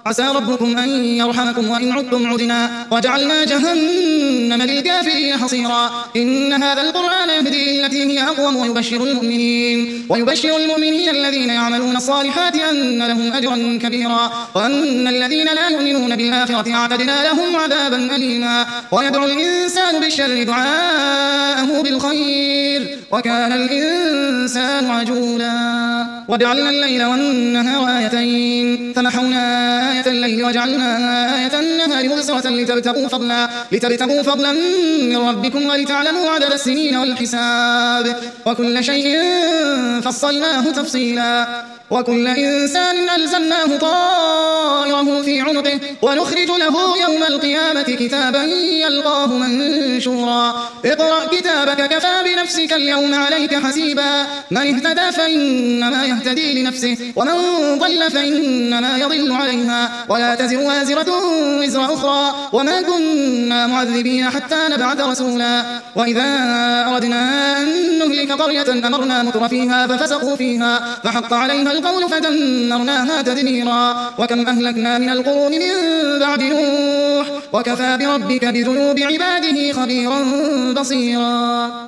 عسى ربكم أن يرحمكم وإن عدتم عدنا وجعلنا جهنم للكافرين حصيرا إن هذا القرآن يهدي التي هي أقوم ويبشر المؤمنين الذين يعملون الصالحات أن لهم أجرا كبيرا وأن الذين لا يؤمنون بالآخرة أعتدنا لهم عذابا أليما ويدعو الإنسان بالشر دعاءه بالخير وكان الإنسان عجولا وجعلنا الليل والنهار آيتين فمحونا آية الليل وجعلنا آية النهار مبصرة لتبتغوا فضلا من ربكم ولتعلموا عدد السنين والحساب وكل شيء فصلناه تفصيلا وكل إنسان ألزمناه طائره في عنقه ونخرج له يوم القيامة كتابا يلقاه منشورا اقرأ كتابك كفى بنفسك اليوم عليك حسيبا من اهتدى فإنما يهتدي لنفسه ومن ضل فإنما يضل عليها ولا تزر وازرة وزر أخرى وما كنا معذبين حتى نبعث رسولا وإذا أردنا أن نهلك قرية أمرنا متر فيها ففسقوا فيها فحق عليها القول فدمرناها تدميرا وكم أهلكنا من القرون من بعد نوح وكفى بربك بذنوب عباده خبيرا بصيرا.